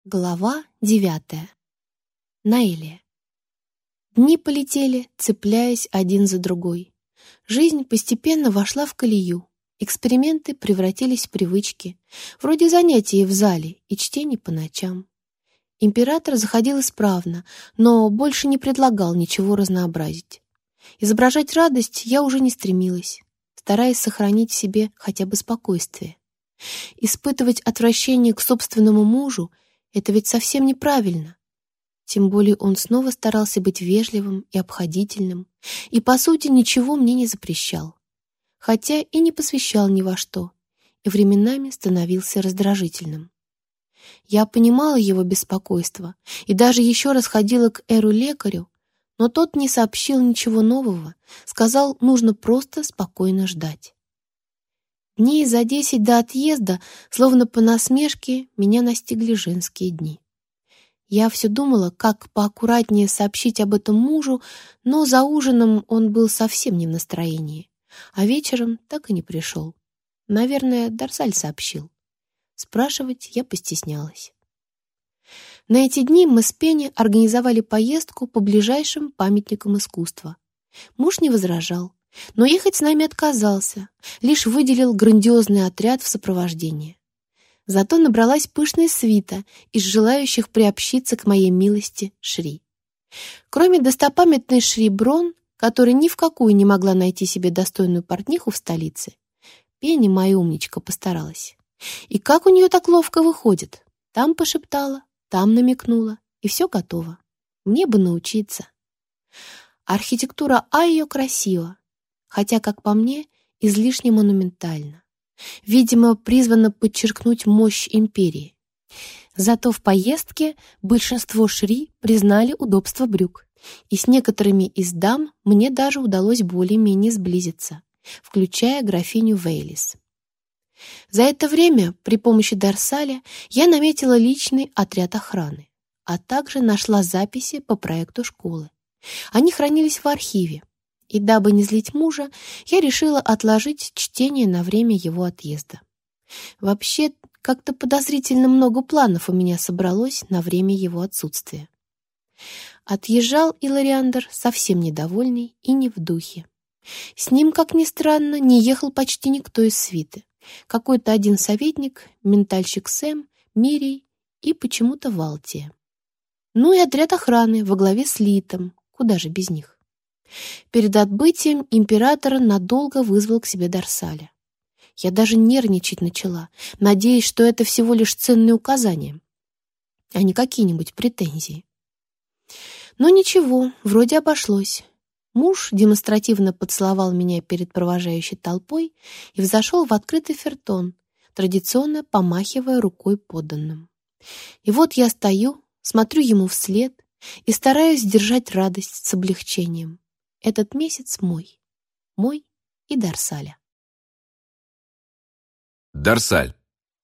Глава 9. Наэлия. Дни полетели, цепляясь один за другой. Жизнь постепенно вошла в колею. Эксперименты превратились в привычки, вроде занятий в зале и чтений по ночам. Император заходил исправно, но больше не предлагал ничего разнообразить. Изображать радость я уже не стремилась, стараясь сохранить в себе хотя бы спокойствие. Испытывать отвращение к собственному мужу — это ведь совсем неправильно. Тем более он снова старался быть вежливым и обходительным, и, по сути, ничего мне не запрещал. Хотя и не посвящал ни во что, и временами становился раздражительным. Я понимала его беспокойство и даже еще раз ходила к Эру-лекарю, но тот не сообщил ничего нового, сказал, нужно просто спокойно ждать. Дней за 10 до отъезда, словно по насмешке, меня настигли женские дни. Я все думала, как поаккуратнее сообщить об этом мужу, но за ужином он был совсем не в настроении, а вечером так и не пришел. Наверное, Дарсаль сообщил. Спрашивать я постеснялась. На эти дни мы с Пенни организовали поездку по ближайшим памятникам искусства. Муж не возражал, но ехать с нами отказался, лишь выделил грандиозный отряд в сопровождении. Зато набралась пышная свита из желающих приобщиться к моей милости Шри. Кроме достопамятной Шри Брон, которая ни в какую не могла найти себе достойную портниху в столице, Пенни, моя умничка, постаралась. И как у нее так ловко выходит? Там пошептала, там намекнула, и все готово. Мне бы научиться. Архитектура Айо красива, хотя, как по мне, излишне монументально. Видимо, призвана подчеркнуть мощь империи. Зато в поездке большинство Шри признали удобство брюк, и с некоторыми из дам мне даже удалось более-менее сблизиться, включая графиню Вейлис. За это время при помощи Дарсаля я наметила личный отряд охраны, а также нашла записи по проекту школы. Они хранились в архиве, и дабы не злить мужа, я решила отложить чтение на время его отъезда. Вообще, как-то подозрительно много планов у меня собралось на время его отсутствия. Отъезжал Илариандр совсем недовольный и не в духе. С ним, как ни странно, не ехал почти никто из свиты. Какой-то один советник, ментальщик Сэм, Мирий и почему-то Валтия. Ну и отряд охраны во главе с Литом, куда же без них. Перед отбытием император надолго вызвал к себе Дарсаля. Я даже нервничать начала, надеясь, что это всего лишь ценные указания, а не какие-нибудь претензии. Но ничего, вроде обошлось. Муж демонстративно поцеловал меня перед провожающей толпой и взошел в открытый фертон, традиционно помахивая рукой подданным. И вот я стою, смотрю ему вслед и стараюсь сдержать радость с облегчением. Этот месяц мой и Дарсаля. Дарсаль.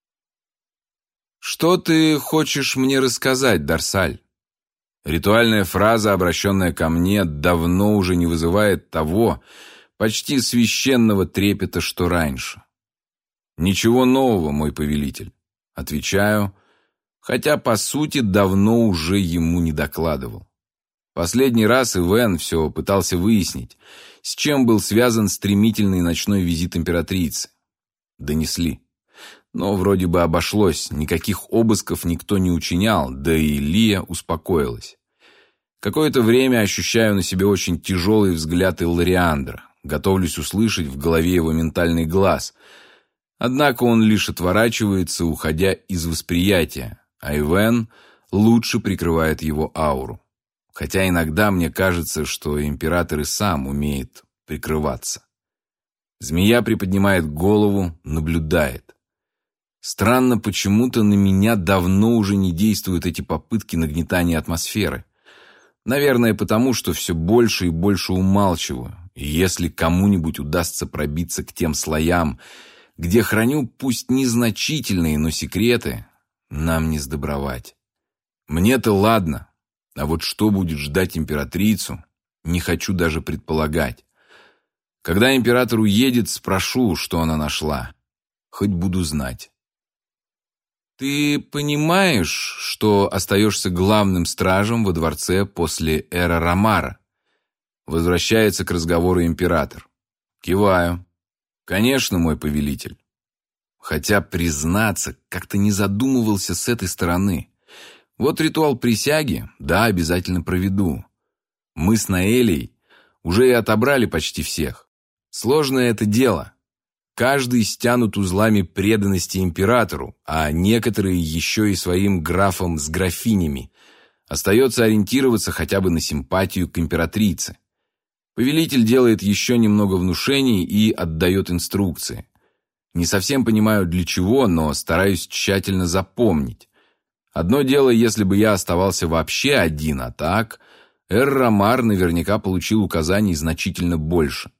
«Что ты хочешь мне рассказать, Дарсаль?» Ритуальная фраза, обращенная ко мне, давно уже не вызывает того почти священного трепета, что раньше. «Ничего нового, мой повелитель», — отвечаю, хотя, по сути, давно уже ему не докладывал. Последний раз Ивен все пытался выяснить, с чем был связан стремительный ночной визит императрицы. Донесли. Но вроде бы обошлось, никаких обысков никто не учинял, да и Лия успокоилась. Какое-то время ощущаю на себе очень тяжелый взгляд Иллариандра, готовлюсь услышать в голове его ментальный глаз. Однако он лишь отворачивается, уходя из восприятия, а Ивен лучше прикрывает его ауру. Хотя иногда мне кажется, что император и сам умеет прикрываться. Змея приподнимает голову, наблюдает. Странно, почему-то на меня давно уже не действуют эти попытки нагнетания атмосферы. Наверное, потому что все больше и больше умалчиваю, и если кому-нибудь удастся пробиться к тем слоям, где храню пусть незначительные, но секреты, нам не сдобровать. Мне-то ладно. А вот что будет ждать императрицу, не хочу даже предполагать. Когда император уедет, спрошу, что она нашла. Хоть буду знать. Ты понимаешь, что остаешься главным стражем во дворце после Эра Ромара? Возвращается к разговору император. Киваю. Конечно, мой повелитель. Хотя, признаться, как-то не задумывался с этой стороны. Вот ритуал присяги, да, обязательно проведу. Мы с Наэлей уже и отобрали почти всех. Сложное это дело. Каждый стянут узлами преданности императору, а некоторые еще и своим графам с графинями. Остается ориентироваться хотя бы на симпатию к императрице. Повелитель делает еще немного внушений и отдает инструкции. Не совсем понимаю для чего, но стараюсь тщательно запомнить. Одно дело, если бы я оставался вообще один, а так Эр-Ромар наверняка получил указаний значительно больше.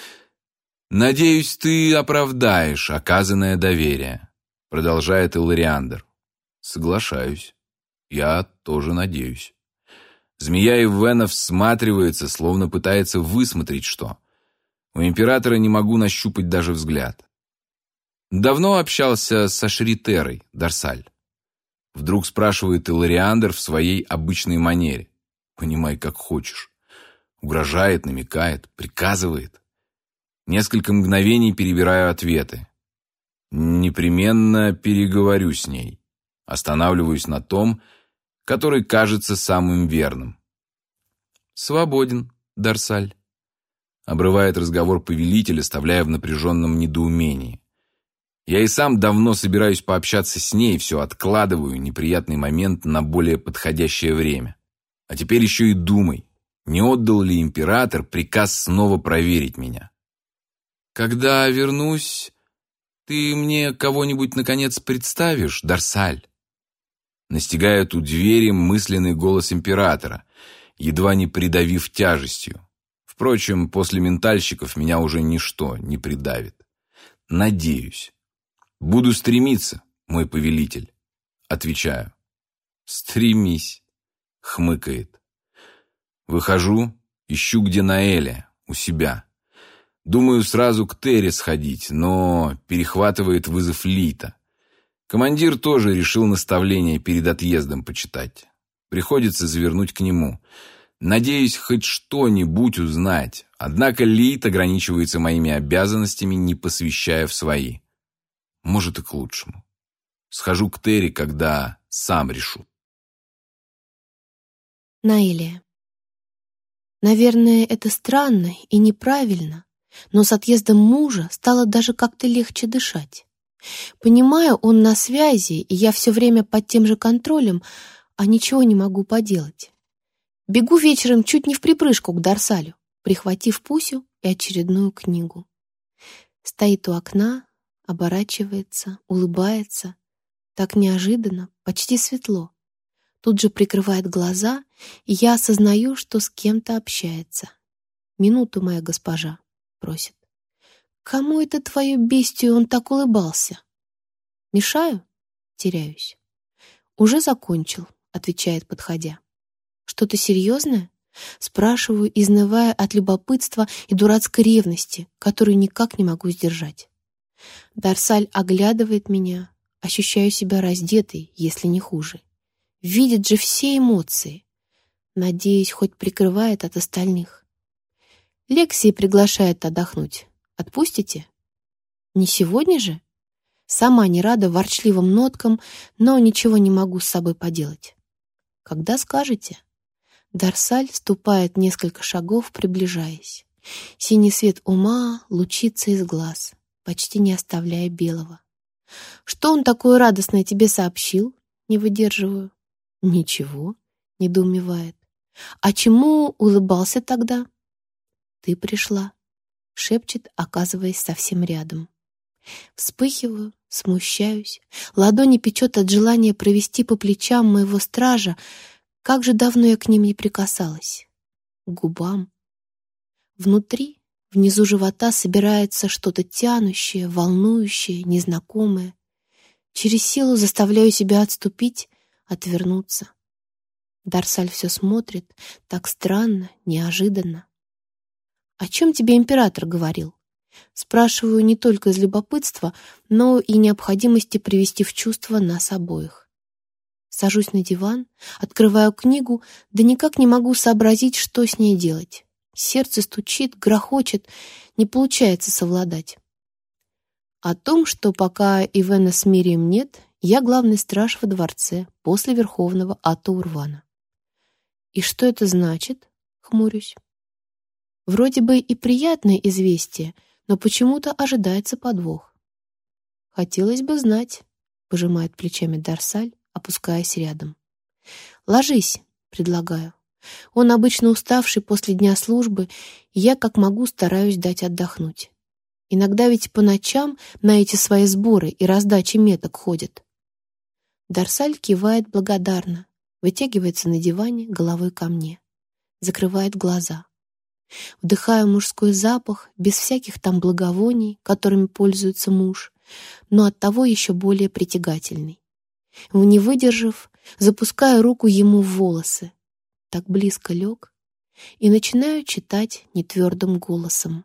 «Надеюсь, ты оправдаешь оказанное доверие», — продолжает Эллариандр. «Соглашаюсь. Я тоже надеюсь». Змея Ивена всматривается, словно пытается высмотреть что. У императора не могу нащупать даже взгляд. «Давно общался со Шритерой, Дарсаль?» Вдруг спрашивает Эллариандр в своей обычной манере. Понимай, как хочешь. Угрожает, намекает, приказывает. Несколько мгновений перебираю ответы. Непременно переговорю с ней. Останавливаюсь на том, который кажется самым верным. «Свободен, Дарсаль», — обрывает разговор повелитель, оставляя в напряженном недоумении. Я и сам давно собираюсь пообщаться с ней, все откладываю неприятный момент на более подходящее время. А теперь еще и думай, не отдал ли император приказ снова проверить меня. «Когда вернусь, ты мне кого-нибудь наконец представишь, Дарсаль?» Настигает у двери мысленный голос императора, едва не придавив тяжестью. Впрочем, после ментальщиков меня уже ничто не придавит. Надеюсь. «Буду стремиться, мой повелитель», — отвечаю. «Стремись», — хмыкает. Выхожу, ищу, где Наэля, у себя. Думаю сразу к Терри сходить, но перехватывает вызов Лита. Командир тоже решил наставление перед отъездом почитать. Приходится завернуть к нему. Надеюсь, хоть что-нибудь узнать, однако Лит ограничивается моими обязанностями, не посвящая в свои. Может, и к лучшему. Схожу к Терри, когда сам решу. Наэлия. Наверное, это странно и неправильно, но с отъездом мужа стало даже как-то легче дышать. Понимаю, он на связи, и я все время под тем же контролем, а ничего не могу поделать. Бегу вечером чуть не вприпрыжку к Дарсалю, прихватив Пусю и очередную книгу. Стоит у окна, оборачивается, улыбается. Так неожиданно, почти светло. Тут же прикрывает глаза, и я осознаю, что с кем-то общается. «Минуту, моя госпожа», — просит. «Кому это твое бестию он так улыбался?» «Мешаю?» Теряюсь. «Уже закончил», — отвечает, подходя. «Что-то серьезное?» Спрашиваю, изнывая от любопытства и дурацкой ревности, которую никак не могу сдержать. Дарсаль оглядывает меня, ощущаю себя раздетой, если не хуже. Видит же все эмоции. Надеюсь, хоть прикрывает от остальных. Лексия приглашает отдохнуть. Отпустите? Не сегодня же? Сама не рада ворчливым ноткам, но ничего не могу с собой поделать. Когда скажете? Дарсаль ступает несколько шагов, приближаясь. Синий свет ума лучится из глаз, почти не оставляя белого. «Что он такое радостное тебе сообщил?» Не выдерживаю. «Ничего», — недоумевает. «А чему улыбался тогда?» «Ты пришла», — шепчет, оказываясь совсем рядом. Вспыхиваю, смущаюсь. Ладони печет от желания провести по плечам моего стража. Как же давно я к ним не прикасалась. К губам. Внутри, внизу живота собирается что-то тянущее, волнующее, незнакомое. Через силу заставляю себя отступить, отвернуться. Дарсаль все смотрит, так странно, неожиданно. «О чем тебе император говорил?» Спрашиваю не только из любопытства, но и необходимости привести в чувство нас обоих. Сажусь на диван, открываю книгу, да никак не могу сообразить, что с ней делать. Сердце стучит, грохочет, не получается совладать. О том, что пока Ивена с Мирием нет, я главный страж во дворце после Верховного Ата-Урвана. «И что это значит?» — хмурюсь. Вроде бы и приятное известие, но почему-то ожидается подвох. «Хотелось бы знать», — пожимает плечами Дарсаль, опускаясь рядом. «Ложись», — предлагаю. Он обычно уставший после дня службы, и я как могу стараюсь дать отдохнуть. Иногда ведь по ночам на эти свои сборы и раздачи меток ходят. Дарсаль кивает благодарно, вытягивается на диване головой ко мне, закрывает глаза. Вдыхаю мужской запах, без всяких там благовоний, которыми пользуется муж, но оттого еще более притягательный. Не выдержав, запускаю руку ему в волосы, так близко лег, и начинаю читать нетвердым голосом.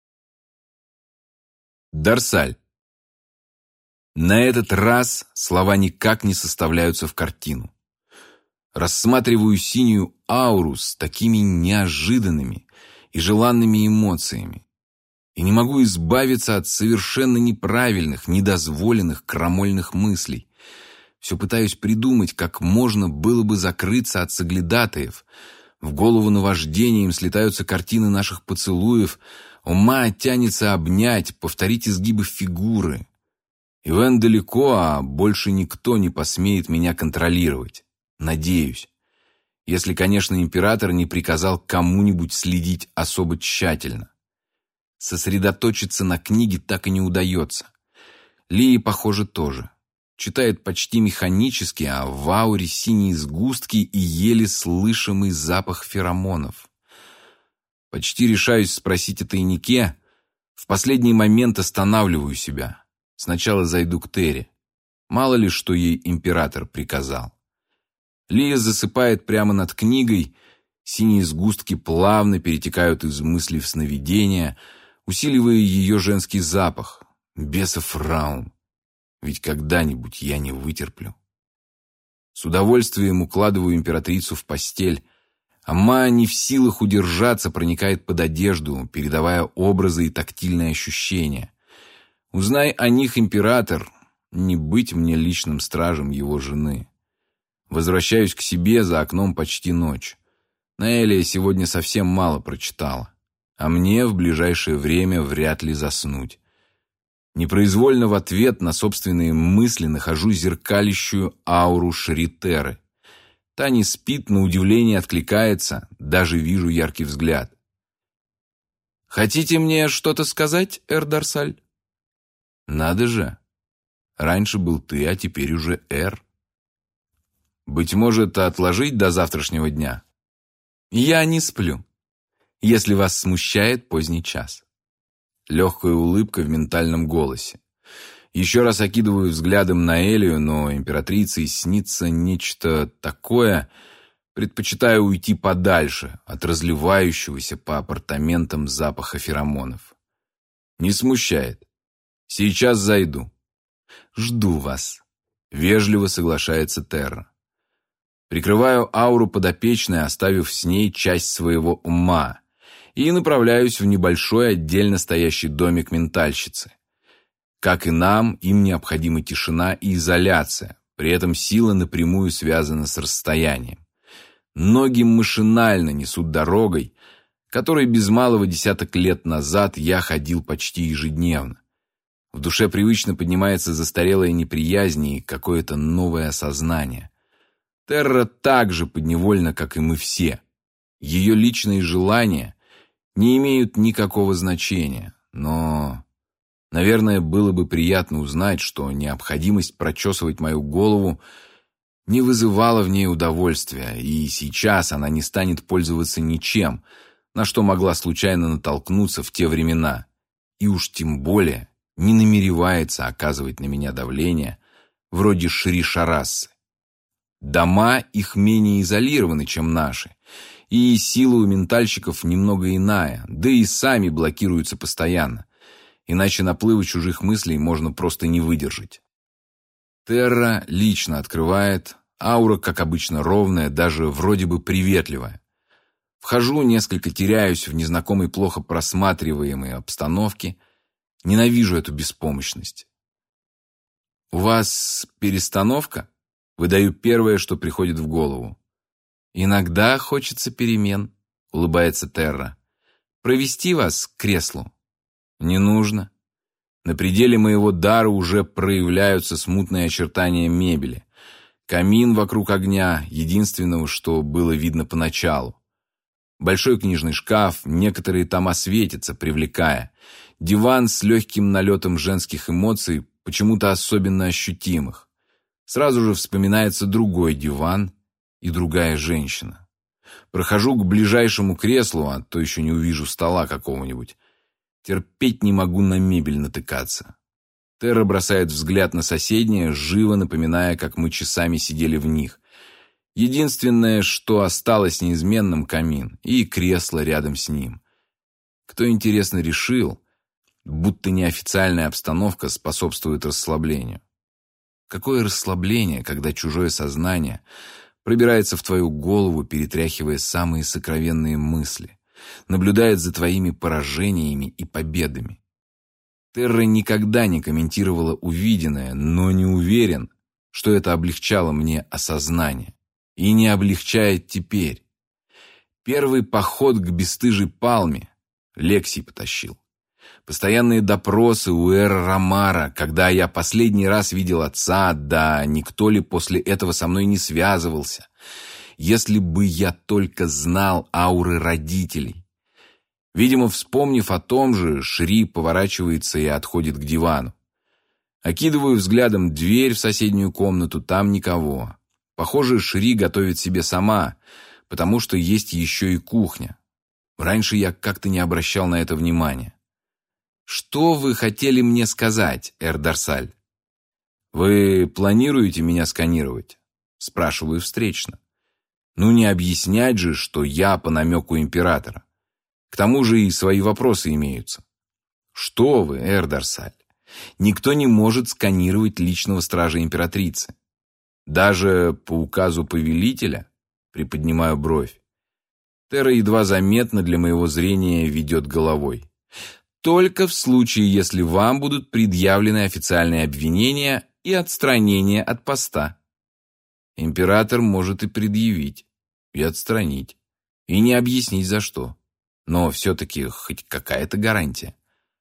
Дарсаль. На этот раз слова никак не составляются в картину. Рассматриваю синюю ауру с такими неожиданными и желанными эмоциями, и не могу избавиться от совершенно неправильных, недозволенных, крамольных мыслей. Все пытаюсь придумать, как можно было бы закрыться от соглядатаев. В голову наваждением слетаются картины наших поцелуев, ума тянется обнять, повторить изгибы фигуры. Ивен далеко, а больше никто не посмеет меня контролировать. Надеюсь. Если, конечно, император не приказал кому-нибудь следить особо тщательно. Сосредоточиться на книге так и не удается. Лии, похоже, тоже. Читает почти механически, а в ауре синие сгустки и еле слышимый запах феромонов. Почти решаюсь спросить о тайнике. В последний момент останавливаю себя. Сначала зайду к Терри. Мало ли, что ей император приказал. Лия засыпает прямо над книгой. Синие сгустки плавно перетекают из мыслей в сновидения, усиливая ее женский запах. Бесов раум. Ведь когда-нибудь я не вытерплю. С удовольствием укладываю императрицу в постель. Ама не в силах удержаться, проникает под одежду, передавая образы и тактильные ощущения. Узнай о них император, не быть мне личным стражем его жены. Возвращаюсь к себе, за окном почти ночь. Наэлия сегодня совсем мало прочитала, а мне в ближайшее время вряд ли заснуть. Непроизвольно в ответ на собственные мысли нахожу зеркалящую ауру Шритеры. Та не спит, на удивление откликается, даже вижу яркий взгляд. «Хотите мне что-то сказать, Эр Дарсаль?» «Надо же. Раньше был ты, а теперь уже Эр. Быть может, отложить до завтрашнего дня?» «Я не сплю, если вас смущает поздний час». Легкая улыбка в ментальном голосе. Еще раз окидываю взглядом на Элию, но императрице снится нечто такое. Предпочитаю уйти подальше от разливающегося по апартаментам запаха феромонов. Не смущает. Сейчас зайду. Жду вас. Вежливо соглашается Терра. Прикрываю ауру подопечной, оставив с ней часть своего ума, и направляюсь в небольшой отдельно стоящий домик ментальщицы. Как и нам, им необходима тишина и изоляция, при этом сила напрямую связана с расстоянием. Ноги машинально несут дорогой, которой без малого 10 лет назад я ходил почти ежедневно. В душе привычно поднимается застарелая неприязнь и какое-то новое осознание. Терра так же подневольна, как и мы все. Ее личные желания не имеют никакого значения, но, наверное, было бы приятно узнать, что необходимость прочесывать мою голову не вызывала в ней удовольствия, и сейчас она не станет пользоваться ничем, на что могла случайно натолкнуться в те времена, и уж тем более не намеревается оказывать на меня давление вроде Шри-Шарассы. Дома их менее изолированы, чем наши, и сила у ментальщиков немного иная, да и сами блокируются постоянно. иначе наплыва чужих мыслей можно просто не выдержать. Терра лично открывает, аура, как обычно, ровная, даже вроде бы приветливая. Вхожу, несколько теряюсь в незнакомой, плохо просматриваемой обстановке. Ненавижу эту беспомощность. «У вас перестановка?» Выдаю первое, что приходит в голову. «Иногда хочется перемен», — улыбается Терра. «Провести вас к креслу?» «Не нужно. На пределе моего дара уже проявляются смутные очертания мебели. Камин вокруг огня, единственного, что было видно поначалу. Большой книжный шкаф, некоторые тома светятся, привлекая. Диван с легким налетом женских эмоций, почему-то особенно ощутимых. Сразу же вспоминается другой диван и другая женщина. Прохожу к ближайшему креслу, а то еще не увижу стола какого-нибудь. Терпеть не могу на мебель натыкаться. Терра бросает взгляд на соседнее, живо напоминая, как мы часами сидели в них. Единственное, что осталось неизменным — камин и кресло рядом с ним. Кто, интересно, решил, будто неофициальная обстановка способствует расслаблению? Какое расслабление, когда чужое сознание пробирается в твою голову, перетряхивая самые сокровенные мысли, наблюдает за твоими поражениями и победами. Терра никогда не комментировала увиденное, но не уверен, что это облегчало мне осознание. И не облегчает теперь. Первый поход к бесстыжей Палме Лексий потащил. Постоянные допросы у Эр-Рамара, когда я последний раз видел отца, да никто ли после этого со мной не связывался. Если бы я только знал ауры родителей. Видимо, вспомнив о том же, Шри поворачивается и отходит к дивану. Окидываю взглядом дверь в соседнюю комнату, там никого. Похоже, Шри готовит себе сама, потому что есть еще и кухня. Раньше я как-то не обращал на это внимания. «Что вы хотели мне сказать, Эр-Дарсаль?» «Вы планируете меня сканировать?» Спрашиваю встречно. Ну не объяснять же, что я по намеку императора. К тому же и свои вопросы имеются. «Что вы, Эр-Дарсаль? Никто не может сканировать личного стража императрицы. Даже по указу повелителя?» Приподнимаю бровь. Терра едва заметно для моего зрения ведет головой. «Только в случае, если вам будут предъявлены официальные обвинения и отстранение от поста». Император может и предъявить, и отстранить, и не объяснить за что. Но все-таки хоть какая-то гарантия.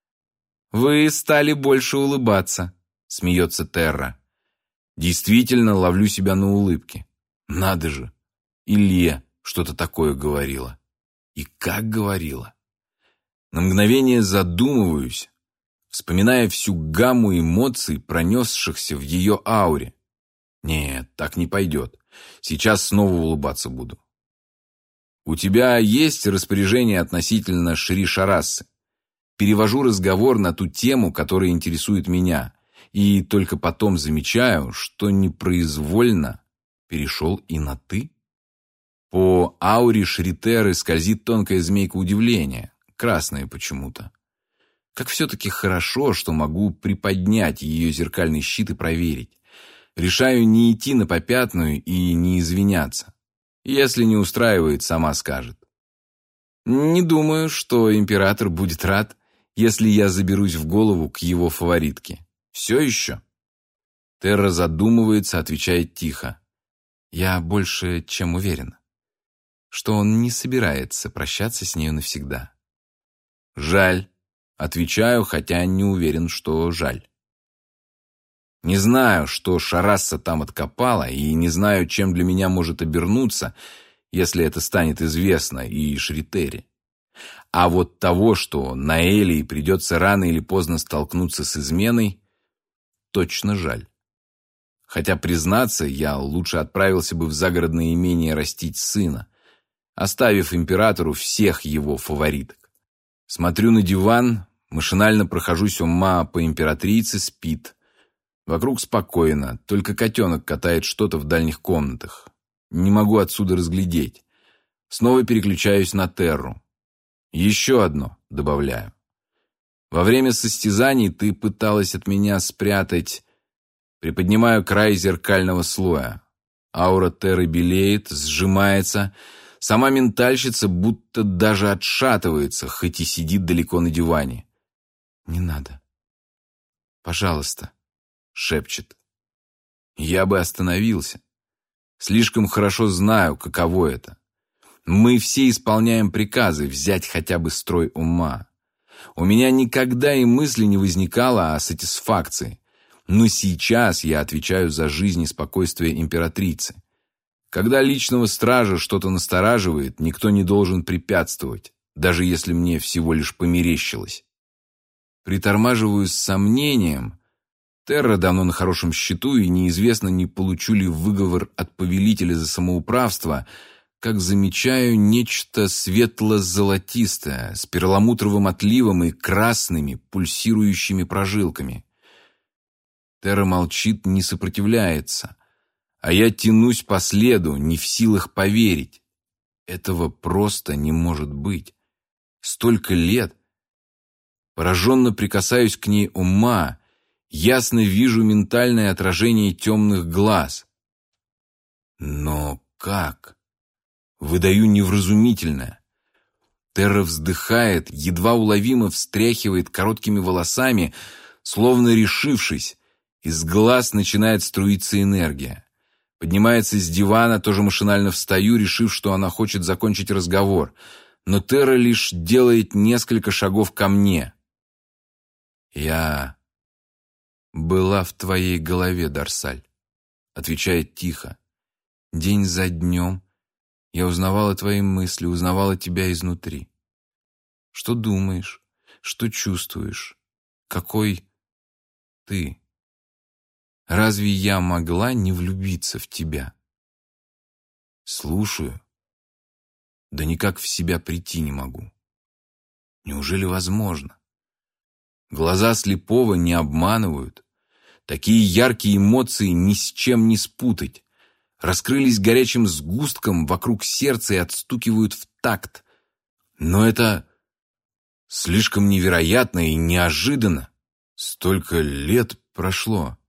«Вы стали больше улыбаться», — смеется Терра. Действительно ловлю себя на улыбке. Надо же, Илья что-то такое говорила. И как говорила. На мгновение задумываюсь, вспоминая всю гамму эмоций, пронесшихся в ее ауре. Нет, так не пойдет. Сейчас снова улыбаться буду. «У тебя есть распоряжение относительно Шри Шарассы?» Перевожу разговор на ту тему, которая интересует меня, и только потом замечаю, что непроизвольно перешел и на «ты». По ауре Шритеры скользит тонкая змейка удивления, красная почему-то. Как все-таки хорошо, что могу приподнять ее зеркальный щит и проверить. Решаю не идти на попятную и не извиняться. Если не устраивает, сама скажет. Не думаю, что император будет рад, если я заберусь в голову к его фаворитке. Все еще? Терра задумывается, отвечает тихо. Я больше чем уверена, что он не собирается прощаться с нею навсегда. Жаль. Отвечаю, хотя не уверен, что жаль. Не знаю, что Шарасса там откопала, и не знаю, чем для меня может обернуться, если это станет известно и Шритере. А вот того, что Наэлии придется рано или поздно столкнуться с изменой, точно жаль. Хотя, признаться, я лучше отправился бы в загородное имение растить сына, оставив императору всех его фавориток. Смотрю на диван, машинально прохожусь ума по императрице, спит. Вокруг спокойно, только котенок катает что-то в дальних комнатах. Не могу отсюда разглядеть. Снова переключаюсь на Терру. Еще одно добавляю. Во время состязаний ты пыталась от меня спрятать... Приподнимаю край зеркального слоя. Аура Терры белеет, сжимается. Сама ментальщица будто даже отшатывается, хоть и сидит далеко на диване. «Не надо. Пожалуйста», — шепчет. Я бы остановился. Слишком хорошо знаю, каково это. Мы все исполняем приказы взять хотя бы строй ума. У меня никогда и мысли не возникало о сатисфакции. Но сейчас я отвечаю за жизнь и спокойствие императрицы. Когда личного стража что-то настораживает, никто не должен препятствовать, даже если мне всего лишь померещилось. Притормаживаю с сомнением. Терра давно на хорошем счету, и неизвестно, не получу ли выговор от повелителя за самоуправство, как замечаю нечто светло-золотистое, с перламутровым отливом и красными пульсирующими прожилками. Терра молчит, не сопротивляется, а я тянусь по следу, не в силах поверить. Этого просто не может быть. Столько лет. Пораженно прикасаюсь к ней ума, ясно вижу ментальное отражение темных глаз. Но как? Выдаю невразумительное. Терра вздыхает, едва уловимо встряхивает короткими волосами, словно решившись. Из глаз начинает струиться энергия. Поднимается с дивана, тоже машинально встаю, решив, что она хочет закончить разговор. Но Терра лишь делает несколько шагов ко мне. «Я была в твоей голове, Дарсаль», — отвечает тихо. «День за днем я узнавала твои мысли, узнавала тебя изнутри. Что думаешь, что чувствуешь, какой ты? Разве я могла не влюбиться в тебя?» Слушаю. Да никак в себя прийти не могу. Неужели возможно? Глаза слепого не обманывают. Такие яркие эмоции ни с чем не спутать. Раскрылись горячим сгустком вокруг сердца и отстукивают в такт. Но это слишком невероятно и неожиданно. Столько лет прошло.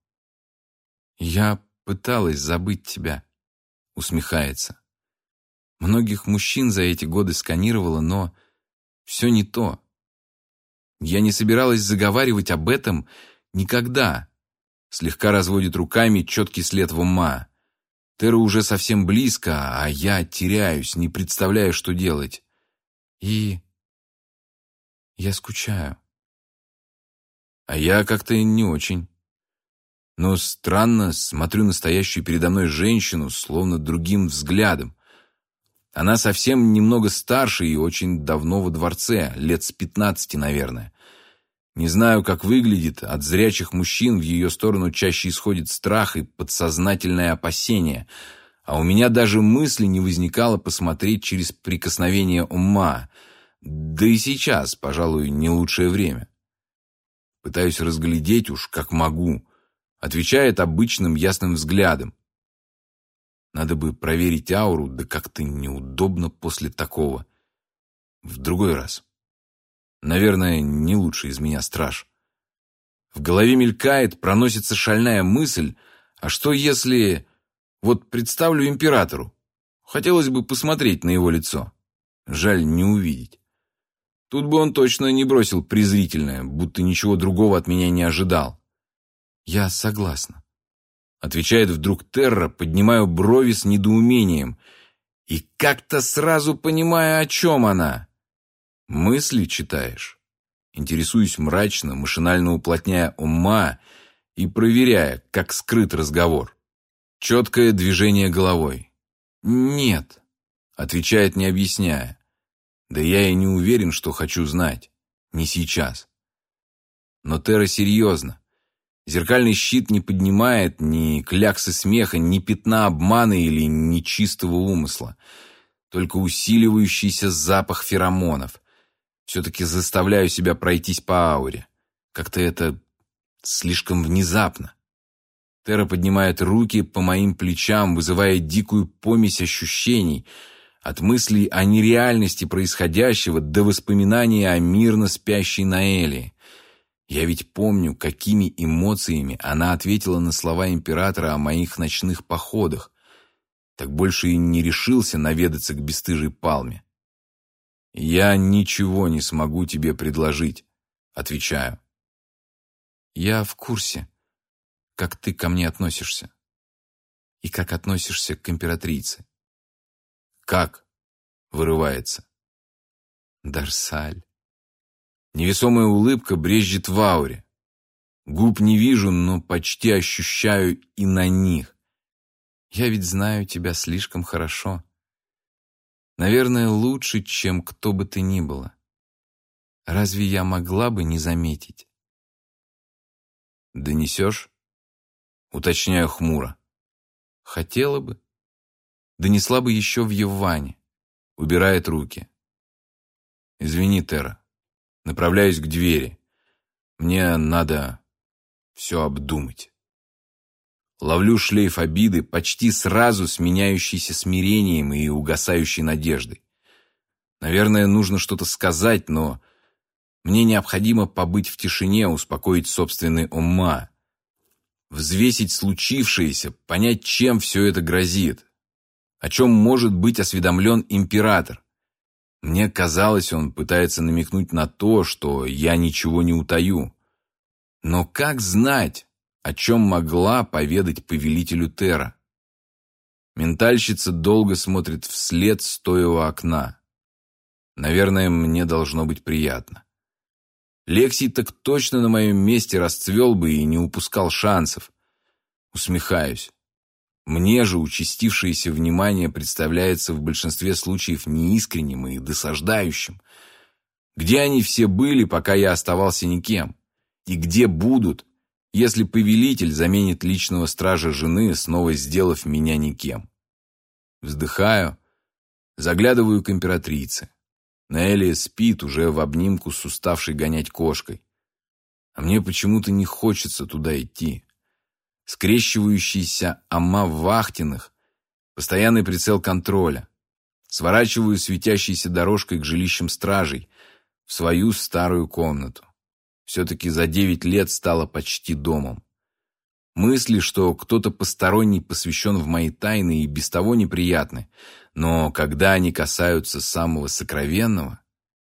«Я пыталась забыть тебя», — усмехается. Многих мужчин за эти годы сканировала, но все не то. Я не собиралась заговаривать об этом никогда. Слегка разводит руками, четкий след в ума. Терра уже совсем близко, а я теряюсь, не представляю, что делать. И я скучаю. А я как-то не очень. Но странно, смотрю на стоящую передо мной женщину, словно другим взглядом. Она совсем немного старше и очень давно во дворце, лет с 15, наверное. Не знаю, как выглядит, от зрячих мужчин в ее сторону чаще исходит страх и подсознательное опасение, а у меня даже мысли не возникало посмотреть через прикосновение ума. Да и сейчас, пожалуй, не лучшее время. Пытаюсь разглядеть уж как могу. Отвечает обычным ясным взглядом. Надо бы проверить ауру, да как-то неудобно после такого. В другой раз. Наверное, не лучший из меня страж. В голове мелькает, проносится шальная мысль, а что если... Вот представлю императору. Хотелось бы посмотреть на его лицо. Жаль не увидеть. Тут бы он точно не бросил презрительное, будто ничего другого от меня не ожидал. «Я согласна», — отвечает вдруг Терра, поднимаю брови с недоумением. И как-то сразу понимаю, о чем она. «Мысли читаешь?» Интересуюсь мрачно, машинально уплотняя ума и проверяя, как скрыт разговор. Четкое движение головой. «Нет», — отвечает, не объясняя. Да я и не уверен, что хочу знать. Не сейчас. Но Терра серьезно. Зеркальный щит не поднимает ни кляксы смеха, ни пятна обмана или нечистого умысла. Только усиливающийся запах феромонов. Все-таки заставляю себя пройтись по ауре. Как-то это слишком внезапно. Терра поднимает руки по моим плечам, вызывая дикую помесь ощущений, от мыслей о нереальности происходящего до воспоминаний о мирно спящей Наэлии. Я ведь помню, какими эмоциями она ответила на слова императора о моих ночных походах. Так больше и не решился наведаться к бесстыжей Палме. «Я ничего не смогу тебе предложить», — отвечаю. «Я в курсе, как ты ко мне относишься и как относишься к императрице». «Как?» — вырывается. «Дарсаль». Невесомая улыбка брезжит в ауре. Губ не вижу, но почти ощущаю и на них. Я ведь знаю тебя слишком хорошо. Наверное, лучше, чем кто бы ты ни была. Разве я могла бы не заметить? «Донесешь?» Уточняю хмуро. «Хотела бы. Донесла бы еще в Евване». Убирает руки. «Извини, Тера. Направляюсь к двери. Мне надо все обдумать». Ловлю шлейф обиды, почти сразу сменяющийся смирением и угасающей надеждой. Наверное, нужно что-то сказать, но мне необходимо побыть в тишине, успокоить собственный ума, взвесить случившееся, понять, чем все это грозит, о чем может быть осведомлен император. Мне казалось, он пытается намекнуть на то, что я ничего не утаю. Но как знать, о чем могла поведать повелителю Тера? Ментальщица долго смотрит вслед, стоя у окна. Наверное, мне должно быть приятно. Лексий так точно на моем месте расцвел бы и не упускал шансов. Усмехаюсь. Мне же участившееся внимание представляется в большинстве случаев неискренним и досаждающим. Где они все были, пока я оставался никем? И где будут, если повелитель заменит личного стража жены, снова сделав меня никем? Вздыхаю, заглядываю к императрице. Наэлия спит уже в обнимку с уставшей гонять кошкой. А мне почему-то не хочется туда идти. Скрещивающийся ама вахтенных, постоянный прицел контроля. Сворачиваю светящейся дорожкой к жилищам стражей, в свою старую комнату. Все-таки за 9 лет стало почти домом. Мысли, что кто-то посторонний посвящен в мои тайны, и без того неприятны, но когда они касаются самого сокровенного,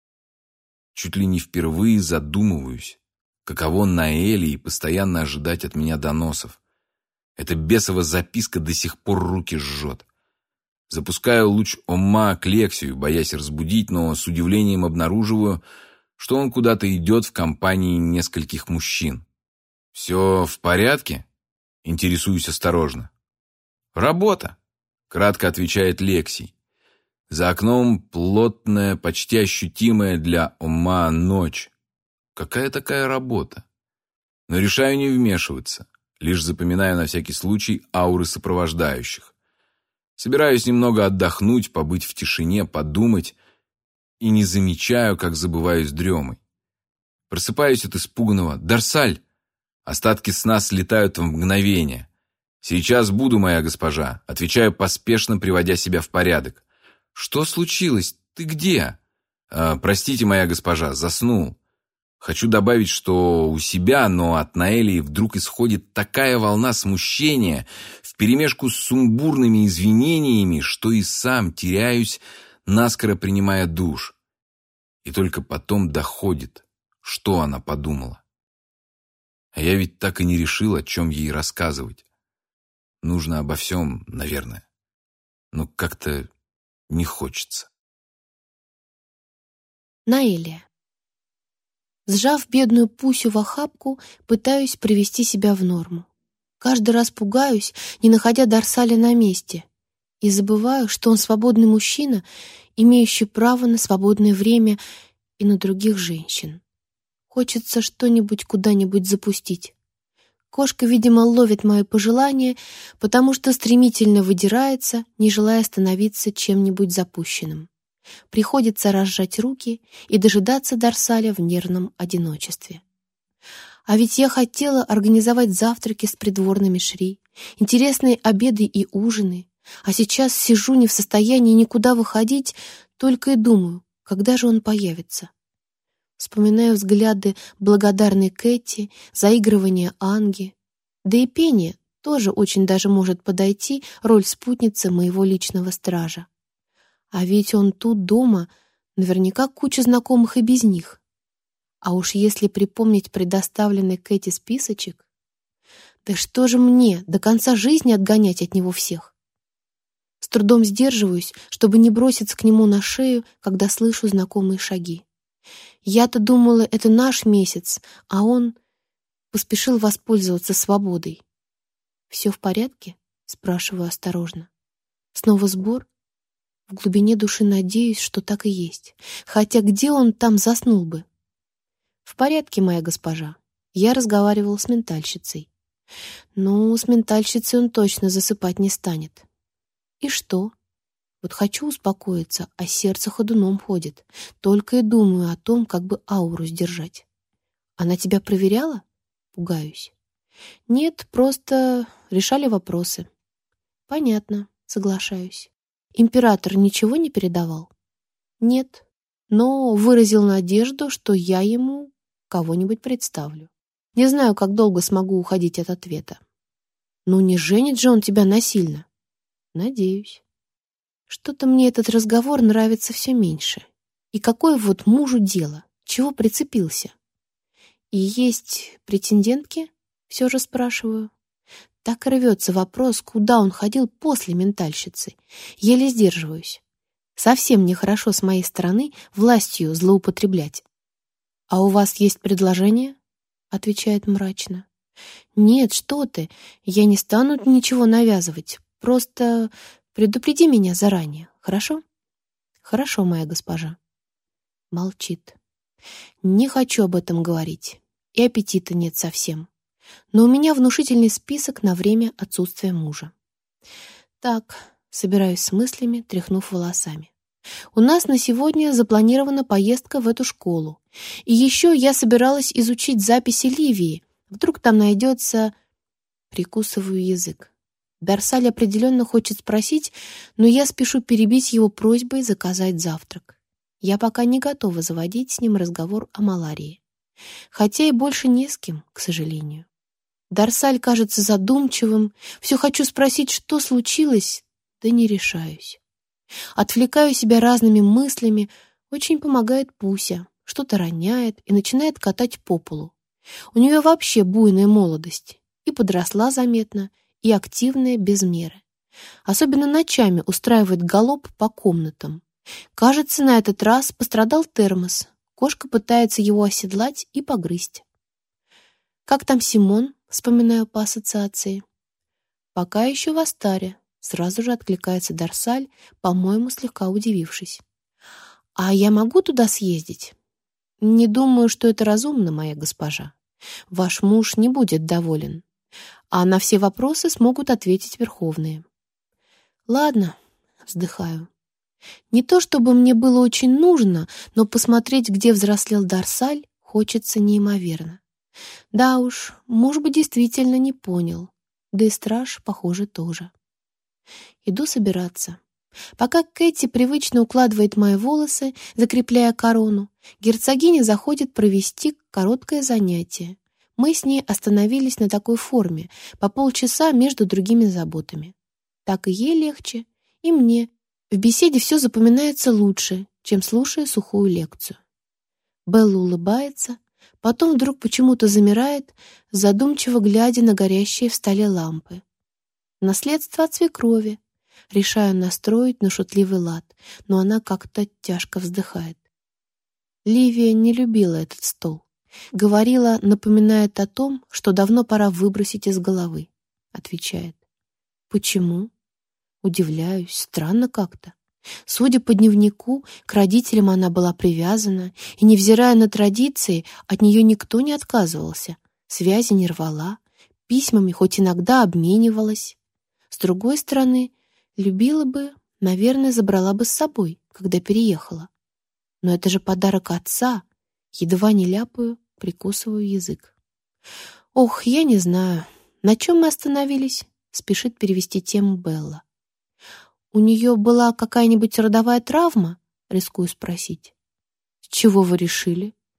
чуть ли не впервые задумываюсь, каково Наэлии постоянно ожидать от меня доносов. Эта бесова записка до сих пор руки жжет. Запускаю луч ума к Лексию, боясь разбудить, но с удивлением обнаруживаю, что он куда-то идет в компании нескольких мужчин. «Все в порядке?» — интересуюсь осторожно. «Работа», — кратко отвечает Лексий. За окном плотная, почти ощутимая для ума ночь. Какая такая работа? Но решаю не вмешиваться. Лишь запоминаю на всякий случай ауры сопровождающих. Собираюсь немного отдохнуть, побыть в тишине, подумать, и не замечаю, как забываюсь дремой. Просыпаюсь от испуганного «Дарсаль!». Остатки сна слетают в мгновение. «Сейчас буду, моя госпожа», — отвечаю поспешно, приводя себя в порядок. «Что случилось? Ты где?» «Простите, моя госпожа, заснул». Хочу добавить, что у себя, но от Наэлии вдруг исходит такая волна смущения вперемешку с сумбурными извинениями, что и сам теряюсь, наскоро принимая душ. И только потом доходит, что она подумала. А я ведь так и не решил, о чем ей рассказывать. Нужно обо всем, наверное. Но как-то не хочется. Наэлия. Сжав бедную Пусю в охапку, пытаюсь привести себя в норму. Каждый раз пугаюсь, не находя Дарсаля на месте, и забываю, что он свободный мужчина, имеющий право на свободное время и на других женщин. Хочется что-нибудь куда-нибудь запустить. Кошка, видимо, ловит мои пожелания, потому что стремительно выдирается, не желая становиться чем-нибудь запущенным. Приходится разжать руки и дожидаться Дарсаля в нервном одиночестве. А ведь я хотела организовать завтраки с придворными Шри, интересные обеды и ужины, а сейчас сижу не в состоянии никуда выходить, только и думаю, когда же он появится. Вспоминаю взгляды благодарной Кэти, заигрывание Анги. Да и пение тоже очень даже может подойти, роль спутницы моего личного стража. А ведь он тут дома, наверняка куча знакомых и без них. А уж если припомнить предоставленный Кэти списочек, да что же мне до конца жизни отгонять от него всех? С трудом сдерживаюсь, чтобы не броситься к нему на шею, когда слышу знакомые шаги. Я-то думала, это наш месяц, а он поспешил воспользоваться свободой. «Все в порядке?» — спрашиваю осторожно. Снова сбор? В глубине души надеюсь, что так и есть. Хотя где он там заснул бы? «В порядке, моя госпожа. Я разговаривал с ментальщицей». «Ну, с ментальщицей он точно засыпать не станет». «И что?» Вот хочу успокоиться, а сердце ходуном ходит. Только и думаю о том, как бы ауру сдержать. Она тебя проверяла? Пугаюсь. Нет, просто решали вопросы. Понятно, соглашаюсь. Император ничего не передавал? Нет, но выразил надежду, что я ему кого-нибудь представлю. Не знаю, как долго смогу уходить от ответа. Ну не женит же он тебя насильно? Надеюсь. Что-то мне этот разговор нравится все меньше. И какое вот мужу дело? Чего прицепился? И есть претендентки? Все же спрашиваю. Так рвется вопрос, куда он ходил после ментальщицы. Еле сдерживаюсь. Совсем нехорошо с моей стороны властью злоупотреблять. «А у вас есть предложение?» — отвечает мрачно. «Нет, что ты, я не стану ничего навязывать. Просто предупреди меня заранее, хорошо?» «Хорошо, моя госпожа». Молчит. Не хочу об этом говорить. И аппетита нет совсем. Но у меня внушительный список на время отсутствия мужа. Так, собираюсь с мыслями, тряхнув волосами. У нас на сегодня запланирована поездка в эту школу. И еще я собиралась изучить записи Ливии. Вдруг там найдется... Прикусываю язык. Дарсаль определенно хочет спросить, но я спешу перебить его просьбой заказать завтрак. Я пока не готова заводить с ним разговор о малярии. Хотя и больше не с кем, к сожалению. Дарсаль кажется задумчивым. Все хочу спросить, что случилось, да не решаюсь. Отвлекаю себя разными мыслями. Очень помогает Пуся. Что-то роняет и начинает катать по полу. У нее вообще буйная молодость. И подросла заметно, и активная без меры. Особенно ночами устраивает галоп по комнатам. Кажется, на этот раз пострадал термос. Кошка пытается его оседлать и погрызть. «Как там Симон?» — вспоминаю по ассоциации. «Пока еще в Астаре», — сразу же откликается Дарсаль, по-моему, слегка удивившись. «А я могу туда съездить?» «Не думаю, что это разумно, моя госпожа. Ваш муж не будет доволен. А на все вопросы смогут ответить верховные». «Ладно», — вздыхаю. Не то чтобы мне было очень нужно, но посмотреть, где взрослел Дарсаль, хочется неимоверно. Да уж, муж бы действительно не понял. Да и страж, похоже, тоже. Иду собираться. Пока Кэти привычно укладывает мои волосы, закрепляя корону, герцогиня заходит провести короткое занятие. Мы с ней остановились на такой форме, по полчаса между другими заботами. Так и ей легче, и мне. В беседе все запоминается лучше, чем слушая сухую лекцию. Белла улыбается, потом вдруг почему-то замирает, задумчиво глядя на горящие в столе лампы. Наследство от свекрови. Решаю настроить на шутливый лад, но она как-то тяжко вздыхает. Ливия не любила этот стол. Говорила, напоминает о том, что давно пора выбросить из головы. Отвечает. Почему? Удивляюсь, странно как-то. Судя по дневнику, к родителям она была привязана, и, невзирая на традиции, от нее никто не отказывался, связи не рвала, письмами хоть иногда обменивалась. С другой стороны, любила бы, наверное, забрала бы с собой, когда переехала. Но это же подарок отца. Едва не ляпаю, прикусываю язык. Ох, я не знаю, на чем мы остановились, спешит перевести тему Белла. «У нее была какая-нибудь родовая травма?» — рискую спросить. «С чего вы решили?»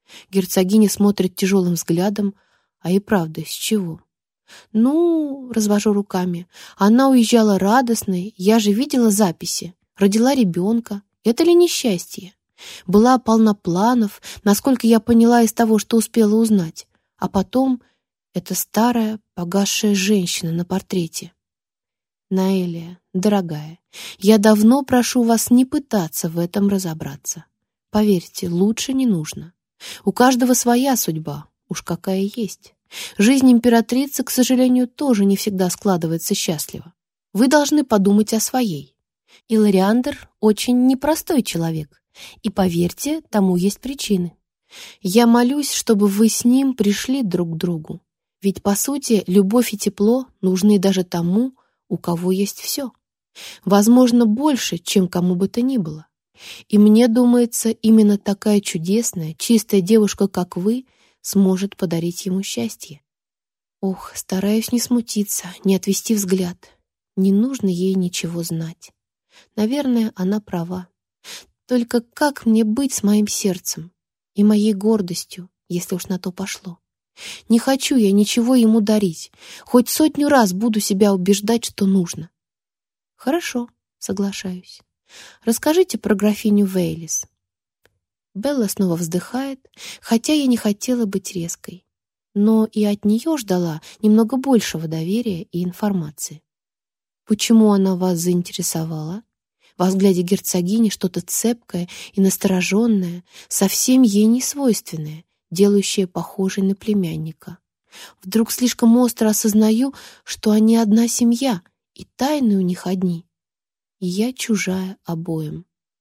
Герцогиня смотрит тяжелым взглядом. А и правда, с чего? Ну, развожу руками. Она уезжала радостной, я же видела записи. Родила ребенка. Это ли несчастье? Была полна планов, насколько я поняла из того, что успела узнать. А потом эта старая, погасшая женщина на портрете. Наэлия, дорогая, я давно прошу вас не пытаться в этом разобраться. Поверьте, лучше не нужно. У каждого своя судьба, уж какая есть. Жизнь императрицы, к сожалению, тоже не всегда складывается счастливо. Вы должны подумать о своей. Илариандр очень непростой человек, и, поверьте, тому есть причины. Я молюсь, чтобы вы с ним пришли друг к другу. Ведь, по сути, любовь и тепло нужны даже тому, у кого есть все. Возможно, больше, чем кому бы то ни было. И мне думается, именно такая чудесная, чистая девушка, как вы, сможет подарить ему счастье. Ох, стараюсь не смутиться, не отвести взгляд. Не нужно ей ничего знать. Наверное, она права. Только как мне быть с моим сердцем и моей гордостью, если уж на то пошло? Не хочу я ничего ему дарить, хоть 100 раз буду себя убеждать, что нужно. Хорошо, соглашаюсь. Расскажите про графиню Вейлис. Белла снова вздыхает, хотя я не хотела быть резкой, но и от нее ждала немного большего доверия и информации. Почему она вас заинтересовала? Во взгляде герцогини что-то цепкое и настороженное, совсем ей не свойственное, делающее похожей на племянника. Вдруг слишком остро осознаю, что они одна семья, и тайны у них одни. И я чужая обоим.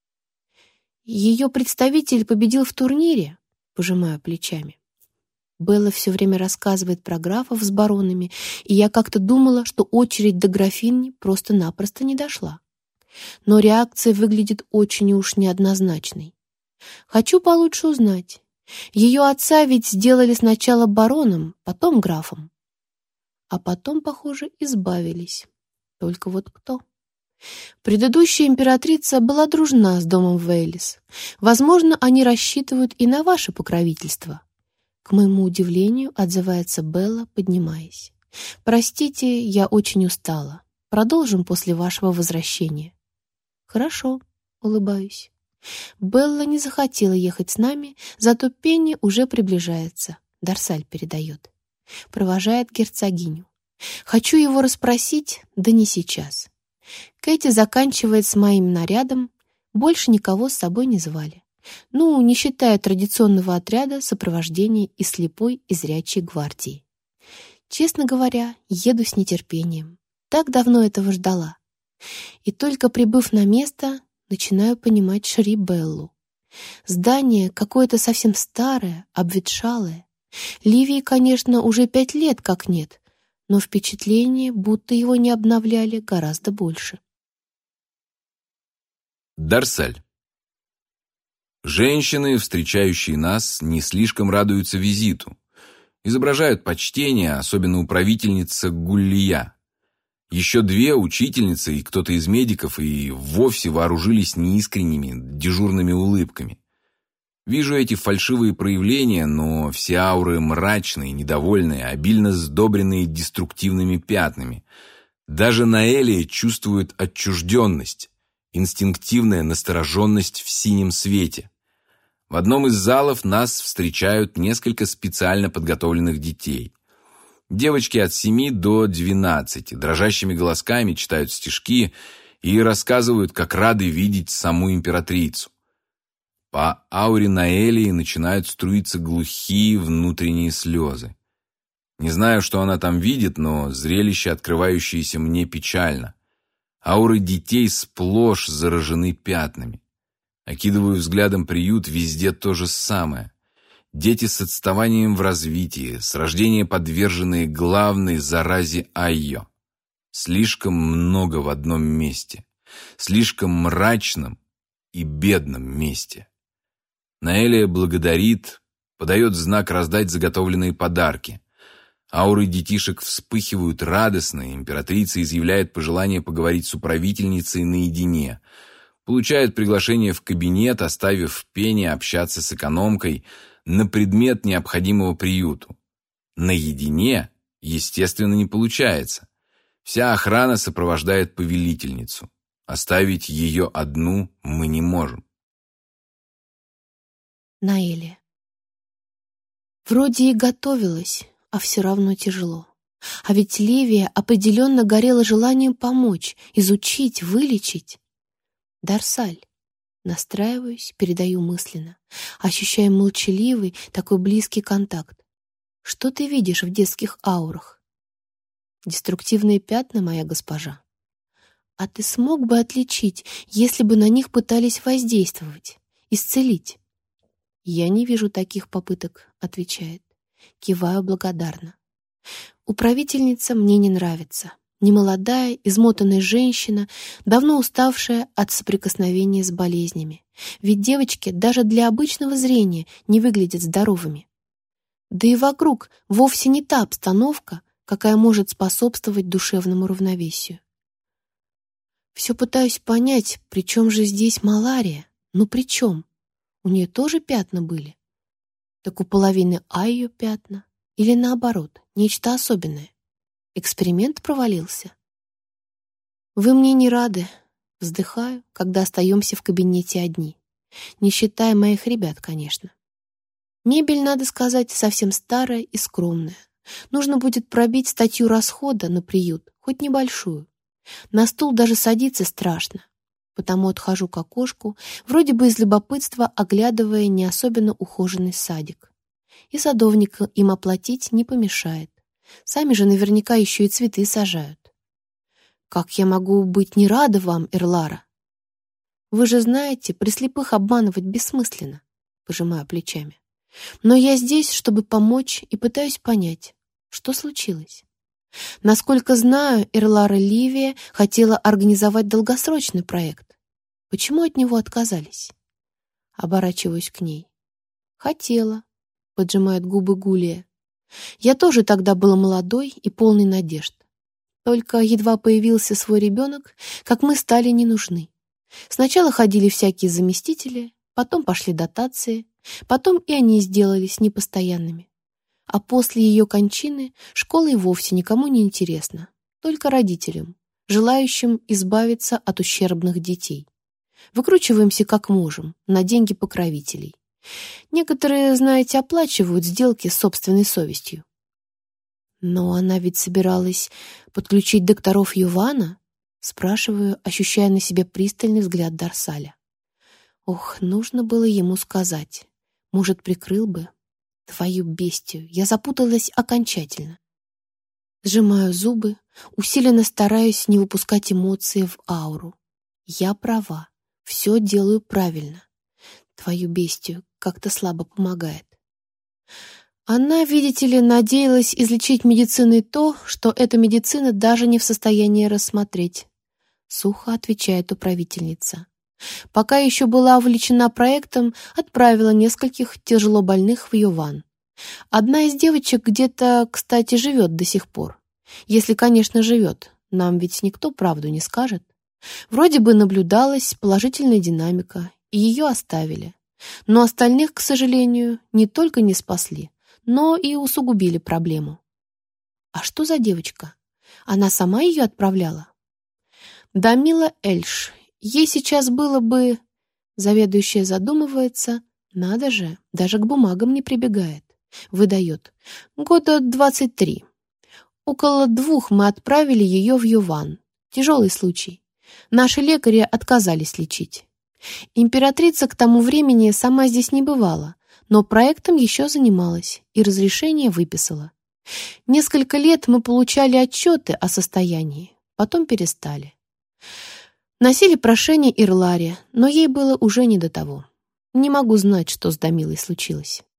Ее представитель победил в турнире, пожимаю плечами. Белла все время рассказывает про графов с баронами, и я как-то думала, что очередь до графини просто-напросто не дошла. Но реакция выглядит очень уж неоднозначной. Хочу получше узнать. Ее отца ведь сделали сначала бароном, потом графом. А потом, похоже, избавились. Только вот кто? Предыдущая императрица была дружна с домом Вейлис. Возможно, они рассчитывают и на ваше покровительство. К моему удивлению, отзывается Белла, поднимаясь. Простите, я очень устала. Продолжим после вашего возвращения. Хорошо, улыбаюсь. Белла не захотела ехать с нами, зато Пенни уже приближается. Дарсаль передает. Провожает герцогиню. Хочу его расспросить, да не сейчас. Кэти заканчивает с моим нарядом. Больше никого с собой не звали. Ну, не считая традиционного отряда сопровождения и слепой и зрячей гвардии. Честно говоря, еду с нетерпением. Так давно этого ждала. И только прибыв на место, начинаю понимать Шри Беллу. Здание какое-то совсем старое, обветшалое. Ливии, конечно, уже 5 лет как нет, но впечатление, будто его не обновляли, гораздо больше. Дарсаль. Женщины, встречающие нас, не слишком радуются визиту. Изображают почтение, особенно управительница Гуллия. Еще 2 учительницы и кто-то из медиков и вовсе вооружились неискренними, дежурными улыбками. Вижу эти фальшивые проявления, но все ауры мрачные, недовольные, обильно сдобренные деструктивными пятнами. Даже Наэлия чувствует отчужденность, инстинктивная настороженность в синем свете. В одном из залов нас встречают несколько специально подготовленных детей. Девочки от 7 до 12 дрожащими голосками читают стишки и рассказывают, как рады видеть саму императрицу. По ауре Наэлии начинают струиться глухие внутренние слезы. Не знаю, что она там видит, но зрелище, открывающееся мне, печально. Ауры детей сплошь заражены пятнами. Окидываю взглядом приют, везде то же самое. Дети с отставанием в развитии, с рождения подверженные главной заразе Айо. Слишком много в одном месте. Слишком мрачном и бедном месте. Наэлия благодарит, подает знак раздать заготовленные подарки. Ауры детишек вспыхивают радостно, императрица изъявляет пожелание поговорить с управительницей наедине. получает приглашение в кабинет, оставив Пенни общаться с экономкой на предмет необходимого приюту. Наедине, естественно, не получается. Вся охрана сопровождает повелительницу. Оставить ее одну мы не можем. Наэля. Вроде и готовилась, а все равно тяжело. А ведь Ливия определенно горела желанием помочь, изучить, вылечить. Дарсаль. Настраиваюсь, передаю мысленно, ощущая молчаливый, такой близкий контакт. Что ты видишь в детских аурах? Деструктивные пятна, моя госпожа. А ты смог бы отличить, если бы на них пытались воздействовать, исцелить? Я не вижу таких попыток, отвечает. Киваю благодарно. Управительница мне не нравится. Немолодая, измотанная женщина, давно уставшая от соприкосновения с болезнями. Ведь девочки даже для обычного зрения не выглядят здоровыми. Да и вокруг вовсе не та обстановка, какая может способствовать душевному равновесию. Все пытаюсь понять, при чем же здесь малария? Ну при чем? У нее тоже пятна были? Так у половины Айо пятна? Или наоборот, нечто особенное? Эксперимент провалился? Вы мне не рады. Вздыхаю, когда остаемся в кабинете одни. Не считая моих ребят, конечно. Мебель, надо сказать, совсем старая и скромная. Нужно будет пробить статью расхода на приют, хоть небольшую. На стул даже садиться страшно. Потому отхожу к окошку, вроде бы из любопытства оглядывая не особенно ухоженный садик. И садовника им оплатить не помешает. Сами же наверняка еще и цветы сажают. Как я могу быть не рада вам, Эрлара? Вы же знаете, при слепых обманывать бессмысленно, пожимаю плечами. Но я здесь, чтобы помочь, и пытаюсь понять, что случилось. Насколько знаю, Эрлара Ливия хотела организовать долгосрочный проект. Почему от него отказались? Оборачиваюсь к ней. Хотела, поджимает губы Гулия. Я тоже тогда была молодой и полной надежд. Только едва появился свой ребенок, как мы стали не нужны. Сначала ходили всякие заместители, потом пошли дотации, потом и они сделались непостоянными. А после ее кончины школа и вовсе никому не интересна, только родителям, желающим избавиться от ущербных детей. Выкручиваемся как можем, на деньги покровителей. Некоторые, знаете, оплачивают сделки с собственной совестью. Но она ведь собиралась подключить докторов Ювана? Спрашиваю, ощущая на себе пристальный взгляд Дарсаля. Ох, нужно было ему сказать. Может, прикрыл бы? Твою бестию, я запуталась окончательно. Сжимаю зубы, усиленно стараюсь не выпускать эмоции в ауру. Я права, все делаю правильно. Твою бестию как-то слабо помогает. Она, видите ли, надеялась излечить медициной то, что эта медицина даже не в состоянии рассмотреть. Сухо отвечает управительница. Пока еще была увлечена проектом, отправила нескольких тяжелобольных в Юван. Одна из девочек где-то, кстати, живет до сих пор. Если, конечно, живет, нам ведь никто правду не скажет. Вроде бы наблюдалась положительная динамика, и ее оставили. Но остальных, к сожалению, не только не спасли, но и усугубили проблему. А что за девочка? Она сама ее отправляла? Дамила Эльш. Ей сейчас было бы... Заведующая задумывается. Надо же, даже к бумагам не прибегает. Выдает. Года 23. Около 2 мы отправили ее в Юван. Тяжелый случай. Наши лекари отказались лечить. Императрица к тому времени сама здесь не бывала, но проектом еще занималась и разрешение выписала. Несколько лет мы получали отчеты о состоянии, потом перестали. Носили прошение Ирларе, но ей было уже не до того. Не могу знать, что с Дамилой случилось.